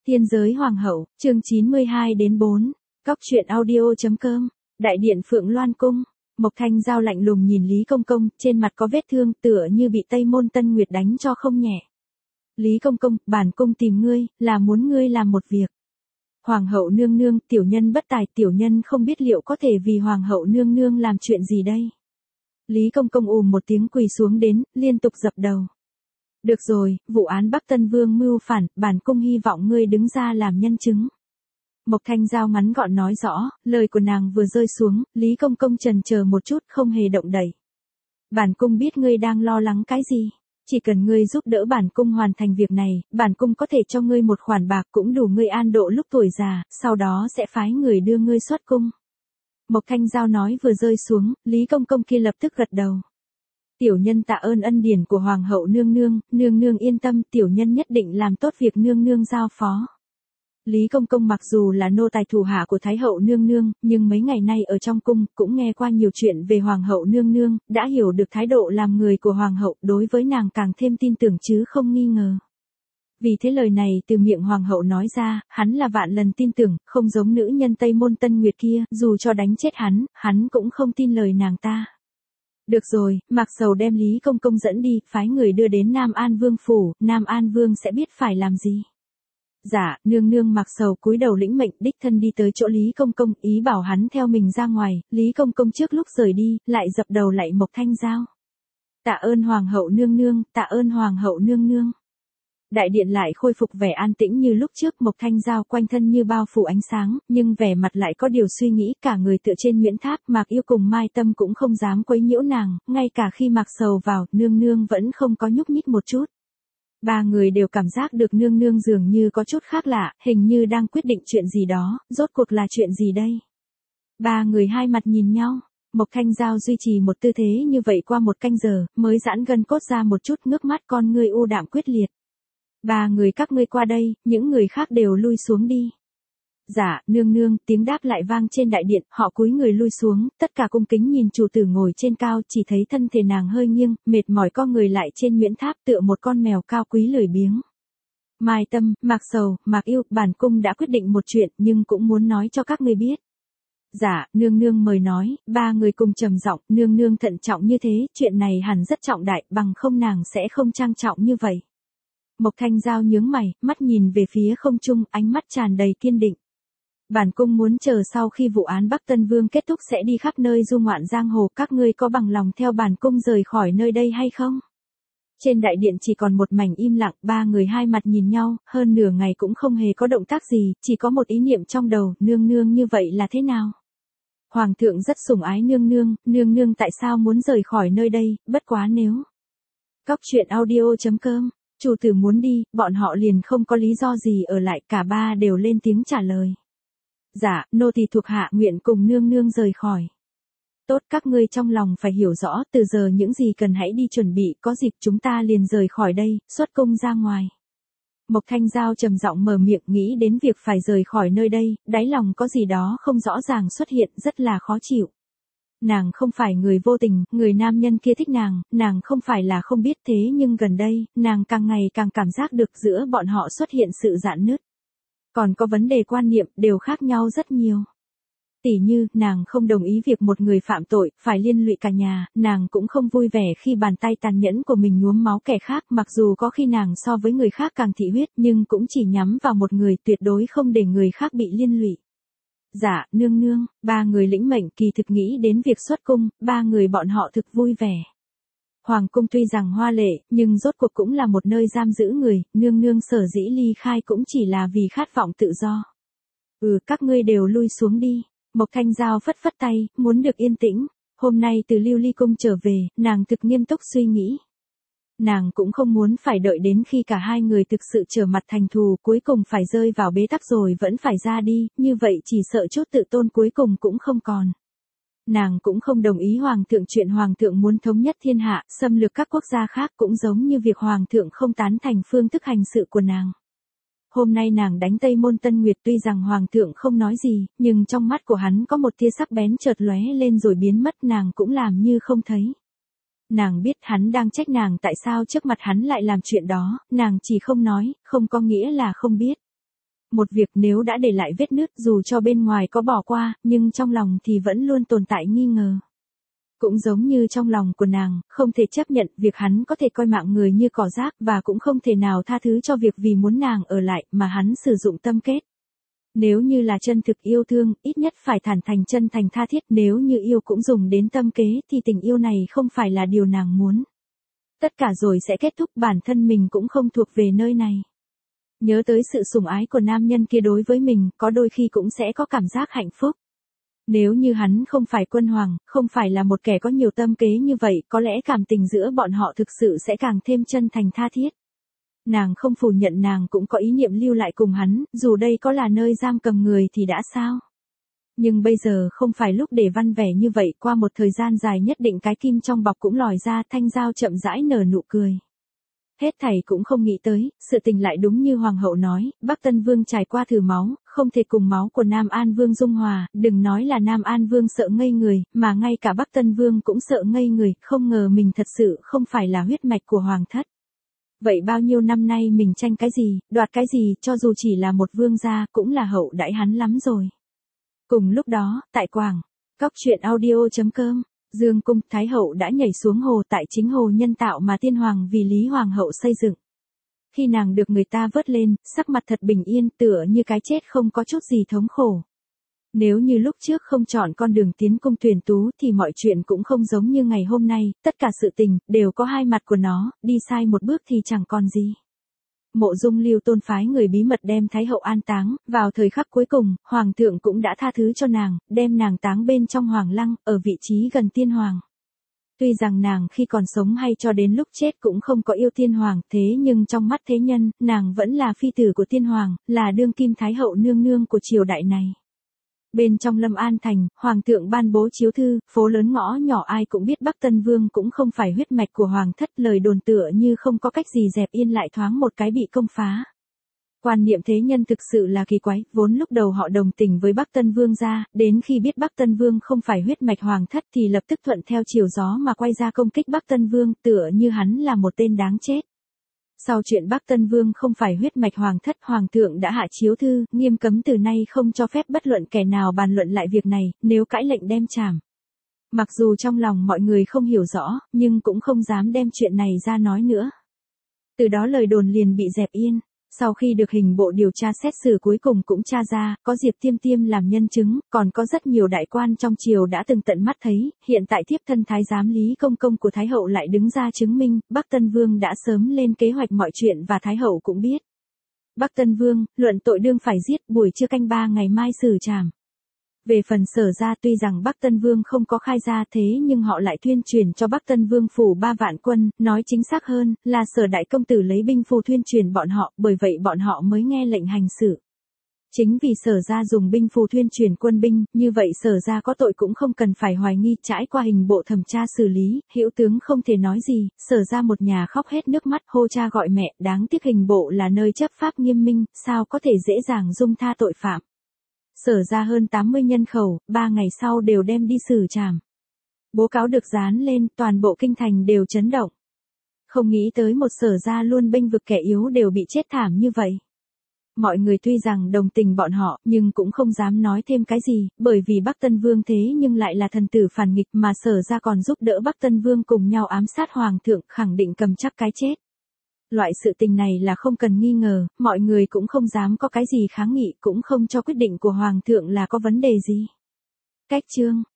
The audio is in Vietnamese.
Tiên giới hoàng hậu, chương 92-4, Cóc truyện audio.com, Đại điện Phượng Loan Cung. Mộc Thanh Giao lạnh lùng nhìn Lý Công Công, trên mặt có vết thương tựa như bị Tây Môn Tân Nguyệt đánh cho không nhẹ. Lý Công Công, bản cung tìm ngươi, là muốn ngươi làm một việc. Hoàng hậu nương nương, tiểu nhân bất tài, tiểu nhân không biết liệu có thể vì hoàng hậu nương nương làm chuyện gì đây. Lý Công Công một tiếng quỳ xuống đến, liên tục dập đầu. Được rồi, vụ án Bắc Tân Vương mưu phản, bản cung hy vọng ngươi đứng ra làm nhân chứng. Mộc Thanh Giao ngắn gọn nói rõ, lời của nàng vừa rơi xuống, Lý Công Công chần chờ một chút không hề động đậy. Bản cung biết ngươi đang lo lắng cái gì. Chỉ cần ngươi giúp đỡ bản cung hoàn thành việc này, bản cung có thể cho ngươi một khoản bạc cũng đủ ngươi an độ lúc tuổi già, sau đó sẽ phái người đưa ngươi xuất cung. Mộc Thanh Giao nói vừa rơi xuống, Lý Công Công kia lập tức gật đầu. Tiểu nhân tạ ơn ân điển của hoàng hậu nương nương, nương nương yên tâm, tiểu nhân nhất định làm tốt việc nương nương giao phó. Lý Công Công mặc dù là nô tài thủ hạ của Thái hậu nương nương, nhưng mấy ngày nay ở trong cung cũng nghe qua nhiều chuyện về hoàng hậu nương nương, đã hiểu được thái độ làm người của hoàng hậu, đối với nàng càng thêm tin tưởng chứ không nghi ngờ. Vì thế lời này từ miệng hoàng hậu nói ra, hắn là vạn lần tin tưởng, không giống nữ nhân Tây Môn Tân Nguyệt kia, dù cho đánh chết hắn cũng không tin lời nàng ta. Được rồi, Mạc Sầu đem Lý Công Công dẫn đi, phái người đưa đến Nam An Vương phủ, Nam An Vương sẽ biết phải làm gì. Dạ, nương nương. Mạc Sầu cúi đầu lĩnh mệnh, đích thân đi tới chỗ Lý Công Công, ý bảo hắn theo mình ra ngoài. Lý Công Công trước lúc rời đi, lại dập đầu lạy Mộc Thanh Giao. Tạ ơn hoàng hậu nương nương, tạ ơn hoàng hậu nương nương. Đại điện lại khôi phục vẻ an tĩnh như lúc trước, Mộc Thanh Giao quanh thân như bao phủ ánh sáng, nhưng vẻ mặt lại có điều suy nghĩ, cả người tựa trên Nguyễn Tháp. Mạc Yêu cùng Mai Tâm cũng không dám quấy nhiễu nàng, ngay cả khi Mạc Sầu vào, nương nương vẫn không có nhúc nhích một chút. Ba người đều cảm giác được nương nương dường như có chút khác lạ, hình như đang quyết định chuyện gì đó, rốt cuộc là chuyện gì đây? Ba người hai mặt nhìn nhau, Mộc Thanh Giao duy trì một tư thế như vậy qua một canh giờ, mới giãn gân cốt ra một chút, ngước mắt con ngươi u đạm quyết liệt. Ba người các ngươi qua đây, những người khác đều lui xuống đi. Dạ, nương nương. Tiếng đáp lại vang trên đại điện, họ cúi người lui xuống, tất cả cung kính nhìn chủ tử ngồi trên cao, chỉ thấy thân thể nàng hơi nghiêng, mệt mỏi co người lại trên Nguyễn Tháp tựa một con mèo cao quý lười biếng. Mai Tâm, Mạc Sầu, Mạc Yêu, bản cung đã quyết định một chuyện, nhưng cũng muốn nói cho các ngươi biết. Dạ, nương nương mời nói. Ba người cùng trầm giọng, nương nương thận trọng như thế, chuyện này hẳn rất trọng đại, bằng không nàng sẽ không trang trọng như vậy. Mộc Thanh Giao nhướng mày, mắt nhìn về phía không trung, ánh mắt tràn đầy kiên định. Bản cung muốn chờ sau khi vụ án Bắc Tân Vương kết thúc sẽ đi khắp nơi du ngoạn giang hồ, các ngươi có bằng lòng theo bản cung rời khỏi nơi đây hay không? Trên đại điện chỉ còn một mảnh im lặng, ba người hai mặt nhìn nhau, hơn nửa ngày cũng không hề có động tác gì, chỉ có một ý niệm trong đầu, nương nương như vậy là thế nào? Hoàng thượng rất sủng ái nương nương, nương nương tại sao muốn rời khỏi nơi đây, bất quá nếu. Cóc truyện audio.com, chủ tử muốn đi, bọn họ liền không có lý do gì ở lại, cả ba đều lên tiếng trả lời. Dạ, nô tỳ thuộc hạ nguyện cùng nương nương rời khỏi. Tốt, các ngươi trong lòng phải hiểu rõ, từ giờ những gì cần hãy đi chuẩn bị, có dịp chúng ta liền rời khỏi đây, xuất cung ra ngoài. Mộc Thanh Giao trầm giọng mở miệng, nghĩ đến việc phải rời khỏi nơi đây, đáy lòng có gì đó không rõ ràng xuất hiện, rất là khó chịu. Nàng không phải người vô tình, người nam nhân kia thích nàng không phải là không biết, thế nhưng gần đây, nàng càng ngày càng cảm giác được giữa bọn họ xuất hiện sự rạn nứt. Còn có vấn đề quan niệm, đều khác nhau rất nhiều. Tỉ như, nàng không đồng ý việc một người phạm tội, phải liên lụy cả nhà, nàng cũng không vui vẻ khi bàn tay tàn nhẫn của mình nhuốm máu kẻ khác, mặc dù có khi nàng so với người khác càng thị huyết, nhưng cũng chỉ nhắm vào một người, tuyệt đối không để người khác bị liên lụy. Dạ, nương nương. Ba người lĩnh mệnh, kỳ thực nghĩ đến việc xuất cung, ba người bọn họ thực vui vẻ. Hoàng cung tuy rằng hoa lệ, nhưng rốt cuộc cũng là một nơi giam giữ người, nương nương sở dĩ ly khai cũng chỉ là vì khát vọng tự do. Các ngươi đều lui xuống đi. Mộc Thanh Giao phất phất tay, muốn được yên tĩnh. Hôm nay từ Lưu Ly cung trở về, nàng thực nghiêm túc suy nghĩ. Nàng cũng không muốn phải đợi đến khi cả hai người thực sự trở mặt thành thù, cuối cùng phải rơi vào bế tắc rồi vẫn phải ra đi, như vậy chỉ sợ chút tự tôn cuối cùng cũng không còn. Nàng cũng không đồng ý hoàng thượng chuyện hoàng thượng muốn thống nhất thiên hạ, xâm lược các quốc gia khác, cũng giống như việc hoàng thượng không tán thành phương thức hành sự của nàng. Hôm nay nàng đánh Tây Môn Tân Nguyệt, tuy rằng hoàng thượng không nói gì, nhưng trong mắt của hắn có một tia sắc bén chợt lóe lên rồi biến mất, nàng cũng làm như không thấy. Nàng biết hắn đang trách nàng tại sao trước mặt hắn lại làm chuyện đó, nàng chỉ không nói, không có nghĩa là không biết. Một việc nếu đã để lại vết nứt dù cho bên ngoài có bỏ qua, nhưng trong lòng thì vẫn luôn tồn tại nghi ngờ. Cũng giống như trong lòng của nàng, không thể chấp nhận việc hắn có thể coi mạng người như cỏ rác và cũng không thể nào tha thứ cho việc vì muốn nàng ở lại mà hắn sử dụng tâm kết. Nếu như là chân thực yêu thương, ít nhất phải thản thành chân thành tha thiết, nếu như yêu cũng dùng đến tâm kế thì tình yêu này không phải là điều nàng muốn. Tất cả rồi sẽ kết thúc, bản thân mình cũng không thuộc về nơi này. Nhớ tới sự sủng ái của nam nhân kia đối với mình, có đôi khi cũng sẽ có cảm giác hạnh phúc. Nếu như hắn không phải quân hoàng, không phải là một kẻ có nhiều tâm kế như vậy, có lẽ cảm tình giữa bọn họ thực sự sẽ càng thêm chân thành tha thiết. Nàng không phủ nhận nàng cũng có ý niệm lưu lại cùng hắn, dù đây có là nơi giam cầm người thì đã sao. Nhưng bây giờ không phải lúc để văn vẻ như vậy, qua một thời gian dài nhất định cái kim trong bọc cũng lòi ra, Thanh Giao chậm rãi nở nụ cười. Hết thảy cũng không nghĩ tới, sự tình lại đúng như Hoàng hậu nói, Bắc Tân Vương trải qua thử máu, không thể cùng máu của Nam An Vương dung hòa, đừng nói là Nam An Vương sợ ngây người, mà ngay cả Bắc Tân Vương cũng sợ ngây người, không ngờ mình thật sự không phải là huyết mạch của Hoàng thất. Vậy bao nhiêu năm nay mình tranh cái gì, đoạt cái gì, cho dù chỉ là một vương gia, cũng là hậu đãi hắn lắm rồi. Cùng lúc đó, tại Quảng, Cóc Truyện Audio.com, Dương cung, Thái hậu đã nhảy xuống hồ tại chính hồ nhân tạo mà tiên hoàng vì Lý Hoàng hậu xây dựng. Khi nàng được người ta vớt lên, sắc mặt thật bình yên, tựa như cái chết không có chút gì thống khổ. Nếu như lúc trước không chọn con đường tiến cung tuyển tú thì mọi chuyện cũng không giống như ngày hôm nay, tất cả sự tình đều có hai mặt của nó, đi sai một bước thì chẳng còn gì. Mộ Dung Lưu Tôn phái người bí mật đem Thái hậu an táng, vào thời khắc cuối cùng, Hoàng thượng cũng đã tha thứ cho nàng, đem nàng táng bên trong Hoàng lăng, ở vị trí gần tiên hoàng. Tuy rằng nàng khi còn sống hay cho đến lúc chết cũng không có yêu tiên hoàng, thế nhưng trong mắt thế nhân, nàng vẫn là phi tử của tiên hoàng, là đương kim Thái hậu nương nương của triều đại này. Bên trong Lâm An Thành, Hoàng thượng ban bố chiếu thư, phố lớn ngõ nhỏ ai cũng biết Bắc Tân Vương cũng không phải huyết mạch của Hoàng thất, lời đồn tựa như không có cách gì dẹp yên lại thoáng một cái bị công phá. Quan niệm thế nhân thực sự là kỳ quái, vốn lúc đầu họ đồng tình với Bắc Tân Vương gia, đến khi biết Bắc Tân Vương không phải huyết mạch Hoàng thất thì lập tức thuận theo chiều gió mà quay ra công kích Bắc Tân Vương, tựa như hắn là một tên đáng chết. Sau chuyện Bắc Tân Vương không phải huyết mạch Hoàng thất, Hoàng thượng đã hạ chiếu thư, nghiêm cấm từ nay không cho phép bất luận kẻ nào bàn luận lại việc này, nếu cãi lệnh đem trảm. Mặc dù trong lòng mọi người không hiểu rõ, nhưng cũng không dám đem chuyện này ra nói nữa. Từ đó lời đồn liền bị dẹp yên. Sau khi được hình bộ điều tra xét xử cuối cùng cũng tra ra, có Diệp Tiêm Tiêm làm nhân chứng, còn có rất nhiều đại quan trong triều đã từng tận mắt thấy, hiện tại thiếp thân thái giám Lý Công Công của Thái hậu lại đứng ra chứng minh, Bắc Tân Vương đã sớm lên kế hoạch mọi chuyện và Thái hậu cũng biết. Bắc Tân Vương, luận tội đương phải giết, buổi trưa canh 3 ngày mai xử trảm. Về phần Sở gia tuy rằng Bắc Tân Vương không có khai ra thế nhưng họ lại tuyên truyền cho Bắc Tân Vương phủ 3 vạn quân, nói chính xác hơn là Sở đại công tử lấy binh phù tuyên truyền bọn họ, bởi vậy bọn họ mới nghe lệnh hành xử. Chính vì Sở gia dùng binh phù tuyên truyền quân binh, như vậy Sở gia có tội cũng không cần phải hoài nghi, trải qua hình bộ thẩm tra xử lý, hữu tướng không thể nói gì, Sở gia một nhà khóc hết nước mắt, hô cha gọi mẹ, đáng tiếc hình bộ là nơi chấp pháp nghiêm minh, sao có thể dễ dàng dung tha tội phạm. Sở ra hơn 80 nhân khẩu, 3 ngày sau đều đem đi xử trảm. Bố cáo được dán lên, toàn bộ kinh thành đều chấn động. Không nghĩ tới một Sở ra luôn bênh vực kẻ yếu đều bị chết thảm như vậy. Mọi người tuy rằng đồng tình bọn họ, nhưng cũng không dám nói thêm cái gì, bởi vì Bắc Tân Vương thế nhưng lại là thần tử phản nghịch mà Sở ra còn giúp đỡ Bắc Tân Vương cùng nhau ám sát Hoàng thượng, khẳng định cầm chắc cái chết. Loại sự tình này là không cần nghi ngờ, mọi người cũng không dám có cái gì kháng nghị, cũng không cho quyết định của Hoàng thượng là có vấn đề gì. Cách chương